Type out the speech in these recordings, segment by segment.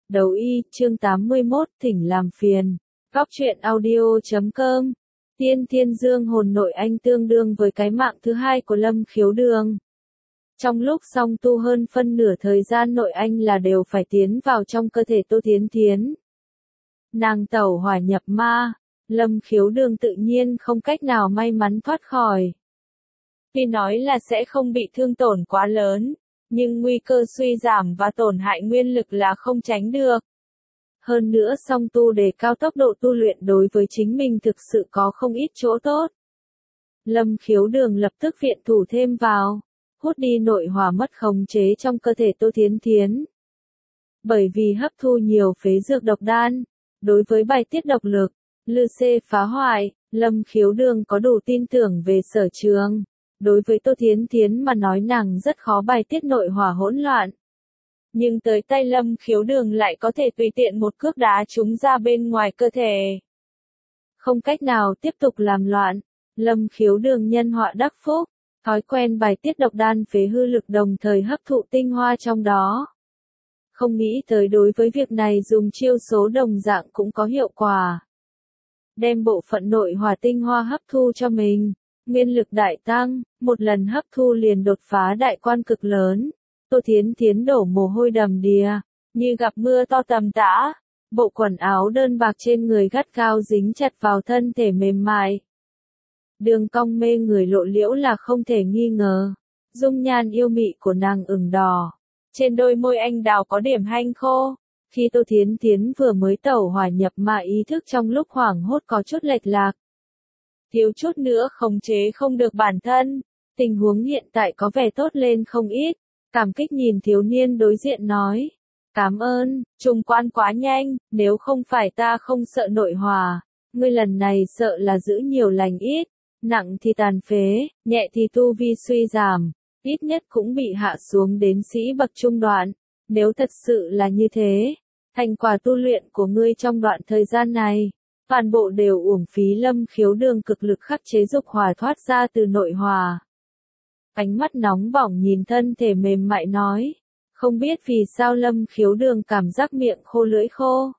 Đấu y, chương 81, thỉnh làm phiền. Góc truyện audio.com. Tiên Thiên Dương hồn nội anh tương đương với cái mạng thứ hai của Lâm Khiếu Đường. Trong lúc song tu hơn phân nửa thời gian nội anh là đều phải tiến vào trong cơ thể Tô Thiến Thiến. Nàng tẩu hỏa nhập ma, Lâm Khiếu Đường tự nhiên không cách nào may mắn thoát khỏi. Tuy nói là sẽ không bị thương tổn quá lớn, nhưng nguy cơ suy giảm và tổn hại nguyên lực là không tránh được. Hơn nữa song tu để cao tốc độ tu luyện đối với chính mình thực sự có không ít chỗ tốt. Lâm Khiếu Đường lập tức viện thủ thêm vào, hút đi nội hỏa mất khống chế trong cơ thể Tô Thiến Thiến. Bởi vì hấp thu nhiều phế dược độc đan, đối với bài tiết độc lực, lư xê phá hoại, Lâm Khiếu Đường có đủ tin tưởng về sở trường. Đối với Tô Thiến Thiến mà nói nàng rất khó bài tiết nội hỏa hỗn loạn. Nhưng tới tay Lâm Khiếu Đường lại có thể tùy tiện một cước đá chúng ra bên ngoài cơ thể. Không cách nào tiếp tục làm loạn, Lâm Khiếu Đường nhân họa đắc phúc, thói quen bài tiết độc đan phế hư lực đồng thời hấp thụ tinh hoa trong đó. Không nghĩ tới đối với việc này dùng chiêu số đồng dạng cũng có hiệu quả. Đem bộ phận nội hỏa tinh hoa hấp thu cho mình. Nguyên lực đại tăng, một lần hấp thu liền đột phá đại quan cực lớn. Tô Thiến Thiến đổ mồ hôi đầm đìa, như gặp mưa to tầm tã. Bộ quần áo đơn bạc trên người gắt gao dính chặt vào thân thể mềm mại. Đường cong mê người lộ liễu là không thể nghi ngờ. Dung nhan yêu mị của nàng ửng đỏ. Trên đôi môi anh đào có điểm hanh khô. Khi Tô Thiến Thiến vừa mới tẩu hỏa nhập ma ý thức trong lúc hoảng hốt có chút lệch lạc. Thiếu chút nữa khống chế không được bản thân, tình huống hiện tại có vẻ tốt lên không ít, cảm kích nhìn thiếu niên đối diện nói. Cảm ơn, trùng quan quá nhanh, nếu không phải ta không sợ nội hỏa, ngươi lần này sợ là giữ nhiều lành ít, nặng thì tàn phế, nhẹ thì tu vi suy giảm, ít nhất cũng bị hạ xuống đến sĩ bậc trung đoạn, nếu thật sự là như thế, thành quả tu luyện của ngươi trong đoạn thời gian này. Toàn bộ đều uổng phí. Lâm Khiếu Đường cực lực khắc chế dục hỏa thoát ra từ nội hỏa. Ánh mắt nóng bỏng nhìn thân thể mềm mại nói. Không biết vì sao Lâm Khiếu Đường cảm giác miệng khô lưỡi khô.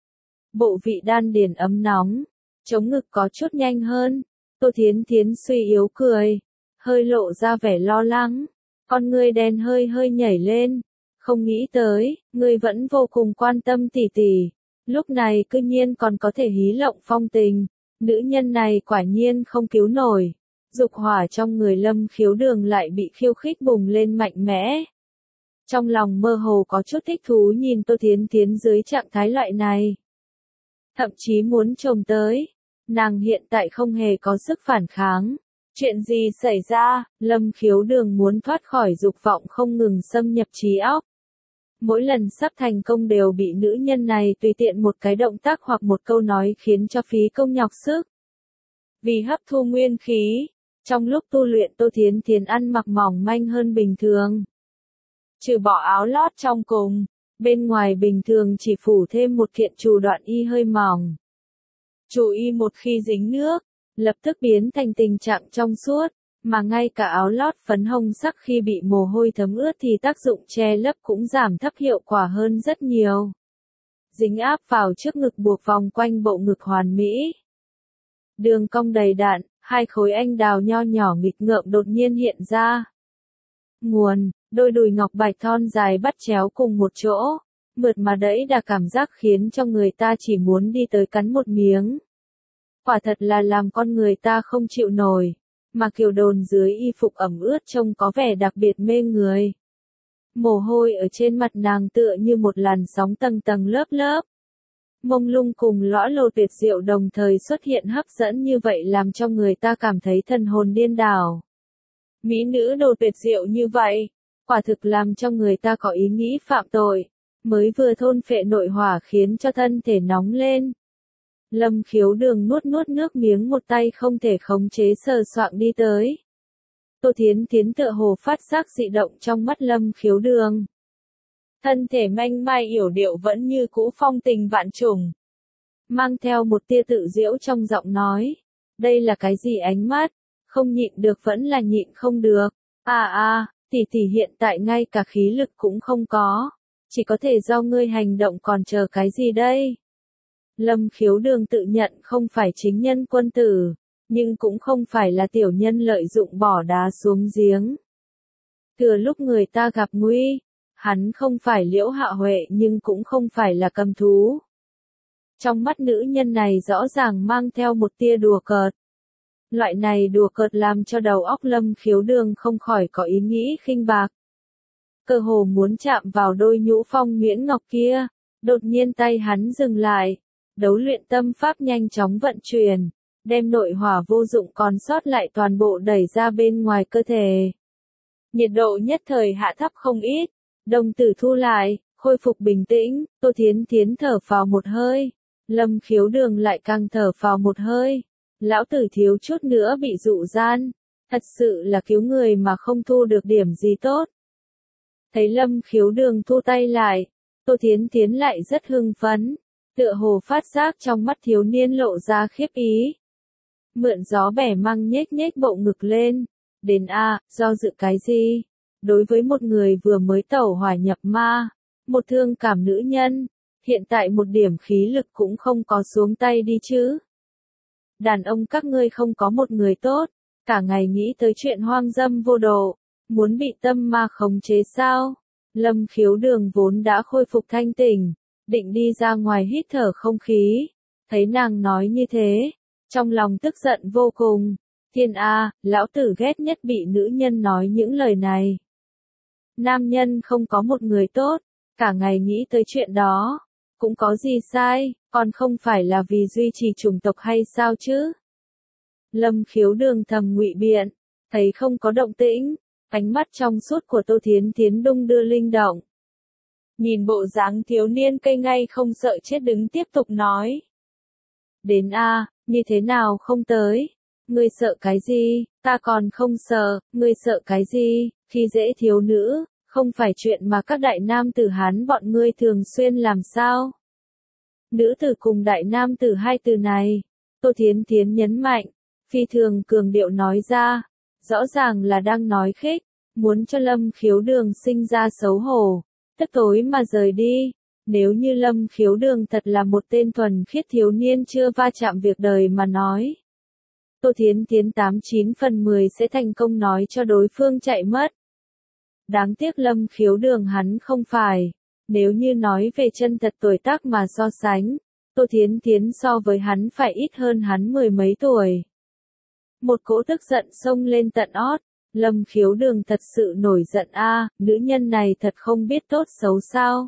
Bộ vị đan điền ấm nóng, chống ngực có chút nhanh hơn. Tô Thiến Thiến suy yếu cười, hơi lộ ra vẻ lo lắng. Con ngươi đen hơi hơi nhảy lên. Không nghĩ tới, ngươi vẫn vô cùng quan tâm tỷ tỷ. Lúc này cư nhiên còn có thể hí lộng phong tình, nữ nhân này quả nhiên không cứu nổi. Dục hỏa trong người Lâm Khiếu Đường lại bị khiêu khích bùng lên mạnh mẽ. Trong lòng mơ hồ có chút thích thú nhìn Tô Thiến Thiến dưới trạng thái loại này. Thậm chí muốn chồm tới, nàng hiện tại không hề có sức phản kháng. Chuyện gì xảy ra, Lâm Khiếu Đường muốn thoát khỏi dục vọng không ngừng xâm nhập trí óc. Mỗi lần sắp thành công đều bị nữ nhân này tùy tiện một cái động tác hoặc một câu nói khiến cho phí công nhọc sức. Vì hấp thu nguyên khí, trong lúc tu luyện Tô Thiến Thiến ăn mặc mỏng manh hơn bình thường. Trừ bỏ áo lót trong cùng, bên ngoài bình thường chỉ phủ thêm một kiện trù đoạn y hơi mỏng. Trù y một khi dính nước, lập tức biến thành tình trạng trong suốt. Mà ngay cả áo lót phấn hồng sắc khi bị mồ hôi thấm ướt thì tác dụng che lấp cũng giảm thấp hiệu quả hơn rất nhiều. Dính áp vào trước ngực buộc vòng quanh bộ ngực hoàn mỹ. Đường cong đầy đặn, hai khối anh đào nho nhỏ nghịch ngợm đột nhiên hiện ra. Nguồn, đôi đùi ngọc bạch thon dài bắt chéo cùng một chỗ, mượt mà đẫy đà cảm giác khiến cho người ta chỉ muốn đi tới cắn một miếng. Quả thật là làm con người ta không chịu nổi. Mà kiều đồn dưới y phục ẩm ướt trông có vẻ đặc biệt mê người. Mồ hôi ở trên mặt nàng tựa như một làn sóng tầng tầng lớp lớp. Mông lung cùng lõa lồ tuyệt diệu đồng thời xuất hiện hấp dẫn như vậy làm cho người ta cảm thấy thần hồn điên đảo. Mỹ nữ đồ tuyệt diệu như vậy, quả thực làm cho người ta có ý nghĩ phạm tội, mới vừa thôn phệ nội hỏa khiến cho thân thể nóng lên. Lâm Khiếu Đường nuốt nước miếng một tay không thể khống chế sờ soạng đi tới. Tô Thiến Thiến tựa hồ phát giác dị động trong mắt Lâm Khiếu Đường. Thân thể manh mai yểu điệu vẫn như cũ phong tình vạn trùng. Mang theo một tia tự giễu trong giọng nói. Đây là cái gì ánh mắt? Không nhịn được vẫn là nhịn không được. Tỷ tỷ hiện tại ngay cả khí lực cũng không có. chỉ có thể do ngươi hành động, còn chờ cái gì đây? Lâm Khiếu Đương tự nhận không phải chính nhân quân tử, nhưng cũng không phải là tiểu nhân lợi dụng bỏ đá xuống giếng. Thừa lúc người ta gặp nguy, hắn không phải Liễu Hạ Huệ nhưng cũng không phải là cầm thú. Trong mắt nữ nhân này rõ ràng mang theo một tia đùa cợt. Loại này đùa cợt làm cho đầu óc Lâm Khiếu Đương không khỏi có ý nghĩ khinh bạc. Cơ hồ muốn chạm vào đôi nhũ phong nhuyễn ngọc kia, đột nhiên tay hắn dừng lại, đấu luyện tâm pháp nhanh chóng vận chuyển, đem nội hỏa vô dụng còn sót lại toàn bộ đẩy ra bên ngoài cơ thể. Nhiệt độ nhất thời hạ thấp không ít, đồng tử thu lại, khôi phục bình tĩnh, Tô Thiến Thiến thở phào một hơi, Lâm Khiếu Đương lại càng thở phào một hơi. Lão tử thiếu chút nữa bị dụ gian, thật sự là cứu người mà không thu được điểm gì tốt. Thấy Lâm Khiếu Đương thu tay lại, Tô Thiến Thiến lại rất hưng phấn, tựa hồ phát giác trong mắt thiếu niên lộ ra khiếp ý. Mượn gió bẻ măng nhếch nhếch bộ ngực lên, đến a, do dự cái gì? Đối với một người vừa mới tẩu hỏa nhập ma, một thương cảm nữ nhân, hiện tại một điểm khí lực cũng không có xuống tay đi chứ. Đàn ông các ngươi không có một người tốt, cả ngày nghĩ tới chuyện hoang dâm vô độ, muốn bị tâm ma khống chế sao? Lâm Khiếu Đương vốn đã khôi phục thanh tỉnh, định đi ra ngoài hít thở không khí, thấy nàng nói như thế, trong lòng tức giận vô cùng. Thiên A, lão tử ghét nhất bị nữ nhân nói những lời này. Nam nhân không có một người tốt, cả ngày nghĩ tới chuyện đó, cũng có gì sai, còn không phải là vì duy trì chủng tộc hay sao chứ? Lâm Khiếu Đương thầm ngụy biện, thấy không có động tĩnh, ánh mắt trong suốt của Tô Thiến Thiến đung đưa linh động. Nhìn bộ dáng thiếu niên cây ngay không sợ chết đứng tiếp tục nói. Đến a, như thế nào không tới? Ngươi sợ cái gì? Ta còn không sợ, ngươi sợ cái gì? Khi dễ thiếu nữ, không phải chuyện mà các đại nam tử Hán bọn ngươi thường xuyên làm sao? Nữ tử cùng đại nam tử hai từ này, Tô Thiến Thiến nhấn mạnh, phi thường cường điệu nói ra, rõ ràng là đang nói khích, muốn cho Lâm Khiếu Đương sinh ra xấu hổ, tức tối mà rời đi. Nếu như Lâm Khiếu Đương thật là một tên thuần khiết thiếu niên chưa va chạm việc đời mà nói, Tô Thiến Thiến 89 phần 10 sẽ thành công nói cho đối phương chạy mất. Đáng tiếc Lâm Khiếu Đương hắn không phải. Nếu như nói về chân thật tuổi tác mà so sánh, Tô Thiến Thiến so với hắn phải ít hơn hắn mười mấy tuổi. Một cỗ tức giận xông lên tận ót, Lâm Khiếu Đương thật sự nổi giận a, nữ nhân này thật không biết tốt xấu sao.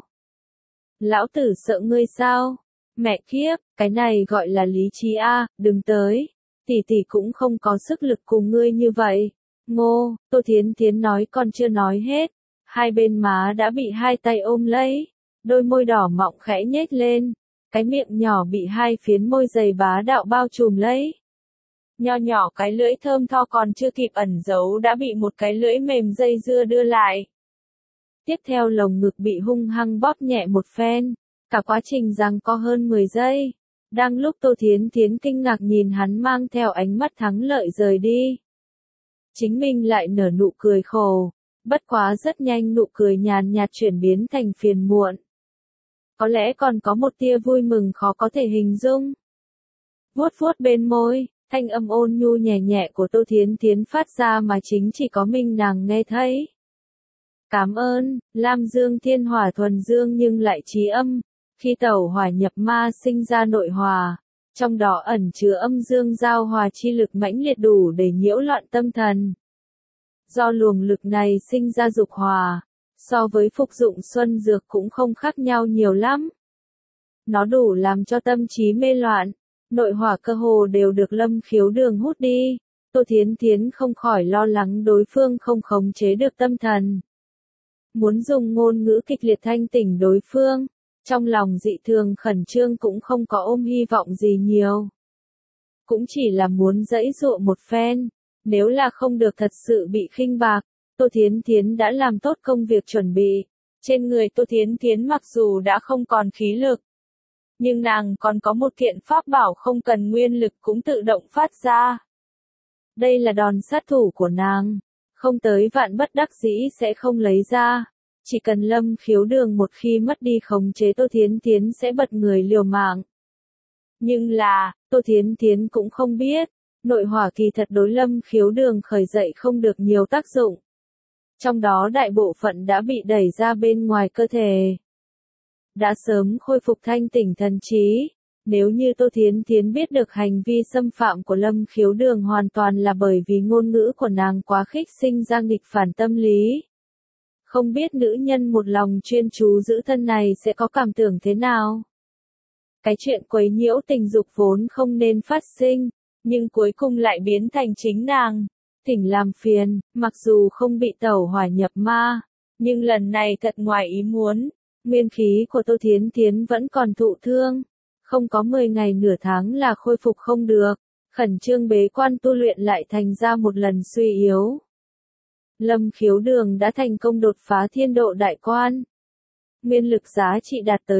Lão tử sợ ngươi sao? Mẹ kiếp, cái này gọi là lý trí a, đừng tới. Tỷ tỷ cũng không có sức lực cùng ngươi như vậy. Ngô, Tô Thiến Thiến nói còn chưa nói hết. Hai bên má đã bị hai tay ôm lấy, đôi môi đỏ mọng khẽ nhếch lên, cái miệng nhỏ bị hai phiến môi dày bá đạo bao trùm lấy. Nho nhỏ cái lưỡi thơm tho còn chưa kịp ẩn giấu đã bị một cái lưỡi mềm dây dưa đưa lại. Tiếp theo lồng ngực bị hung hăng bóp nhẹ một phen, cả quá trình giằng co hơn 10 giây. Đang lúc Tô Thiến Thiến kinh ngạc nhìn hắn mang theo ánh mắt thắng lợi rời đi, chính mình lại nở nụ cười khổ. Bất quá rất nhanh nụ cười nhàn nhạt chuyển biến thành phiền muộn. Có lẽ còn có một tia vui mừng khó có thể hình dung. Vuốt vuốt bên môi, thanh âm ôn nhu nhẹ nhẹ của Tô Thiến Thiến phát ra mà chính chỉ có mình nàng nghe thấy. Cảm ơn, Lam Dương thiên hỏa thuần dương nhưng lại trí âm. Khi tẩu hỏa nhập ma sinh ra nội hòa, trong đó ẩn chứa âm dương giao hòa chi lực mãnh liệt đủ để nhiễu loạn tâm thần. Do luồng lực này sinh ra dục hòa, so với phục dụng xuân dược cũng không khác nhau nhiều lắm. Nó đủ làm cho tâm trí mê loạn, nội hỏa cơ hồ đều được Lâm Khiếu Đương hút đi. Tô Thiến Thiến không khỏi lo lắng đối phương không khống chế được tâm thần. Muốn dùng ngôn ngữ kịch liệt thanh tỉnh đối phương, trong lòng dị thường khẩn trương cũng không có ôm hy vọng gì nhiều. Cũng chỉ là muốn giãy giụa một phen. Nếu là không được thật sự bị khinh bạc, Tô Thiến Thiến đã làm tốt công việc chuẩn bị. Trên người Tô Thiến Thiến mặc dù đã không còn khí lực, nhưng nàng còn có một kiện pháp bảo không cần nguyên lực cũng tự động phát ra. Đây là đòn sát thủ của nàng, không tới vạn bất đắc dĩ sẽ không lấy ra. Chỉ cần Lâm Khiếu Đường một khi mất đi khống chế Tô Thiến Thiến sẽ bật người liều mạng. Nhưng là, Tô Thiến Thiến cũng không biết, nội hỏa kỳ thật đối Lâm Khiếu Đường khởi dậy không được nhiều tác dụng. Trong đó đại bộ phận đã bị đẩy ra bên ngoài cơ thể. Đã sớm khôi phục thanh tỉnh thần trí. Nếu như Tô Thiến Thiến biết được hành vi xâm phạm của Lâm Khiếu Đường hoàn toàn là bởi vì ngôn ngữ của nàng quá khích sinh ra nghịch phản tâm lý. Không biết nữ nhân một lòng chuyên chú giữ thân này sẽ có cảm tưởng thế nào? Cái chuyện quấy nhiễu tình dục vốn không nên phát sinh, nhưng cuối cùng lại biến thành chính nàng thỉnh làm phiền, mặc dù không bị tẩu hỏa nhập ma, nhưng lần này thật ngoài ý muốn, nguyên khí của Tô Thiến Thiến vẫn còn thụ thương, không có 10 ngày nửa tháng là khôi phục không được, khẩn trương bế quan tu luyện lại thành ra một lần suy yếu. Lâm Khiếu Đường đã thành công đột phá thiên độ đại quan. Nguyên lực giá trị đạt tới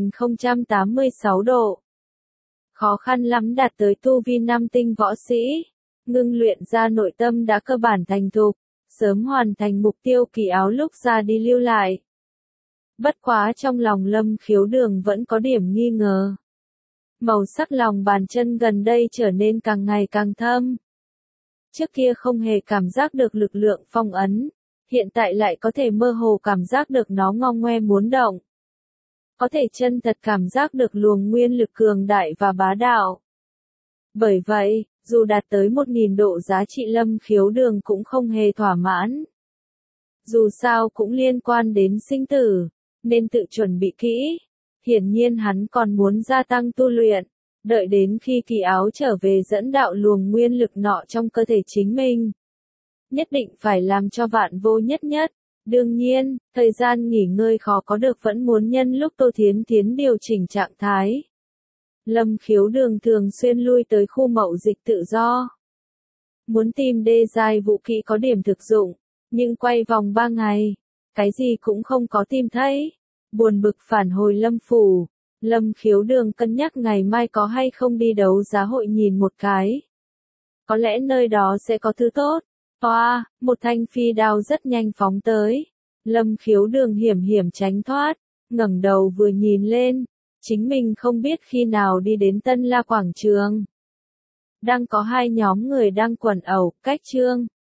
1086 độ. Khó khăn lắm đạt tới tu vi 5 tinh võ sĩ. Ngưng luyện ra nội tâm đã cơ bản thành thục, sớm hoàn thành mục tiêu kỳ áo lúc ra đi lưu lại. Bất quá trong lòng Lâm Khiếu Đường vẫn có điểm nghi ngờ. Màu sắc lòng bàn chân gần đây trở nên càng ngày càng thâm. Trước kia không hề cảm giác được lực lượng phong ấn, hiện tại lại có thể mơ hồ cảm giác được nó ngong ngoe muốn động. Có thể chân thật cảm giác được luồng nguyên lực cường đại và bá đạo. Bởi vậy, dù đạt tới 1000 độ giá trị Lâm Khiếu Đường cũng không hề thỏa mãn. Dù sao cũng liên quan đến sinh tử, nên tự chuẩn bị kỹ. Hiển nhiên hắn còn muốn gia tăng tu luyện, đợi đến khi kỳ áo trở về dẫn đạo luồng nguyên lực nọ trong cơ thể chính mình. Nhất định phải làm cho vạn vô nhất nhất. Đương nhiên, thời gian nghỉ ngơi khó có được vẫn muốn nhân lúc Tô Thiến Thiến điều chỉnh trạng thái. Lâm Khiếu Đường thường xuyên lui tới khu mậu dịch tự do. Muốn tìm đê giai vũ khí có điểm thực dụng, nhưng quay vòng 3 ngày, cái gì cũng không có tìm thấy. Buồn bực phản hồi Lâm Phủ, Lâm Khiếu Đường cân nhắc ngày mai có hay không đi đấu giá hội nhìn một cái. Có lẽ nơi đó sẽ có thứ tốt. Oa, một thanh phi đao rất nhanh phóng tới. Lâm Khiếu Đường hiểm hiểm tránh thoát, ngẩng đầu vừa nhìn lên, chính mình không biết khi nào đi đến Tân La Quảng Trường. Đang có 2 nhóm người đang quần ẩu, cách trương.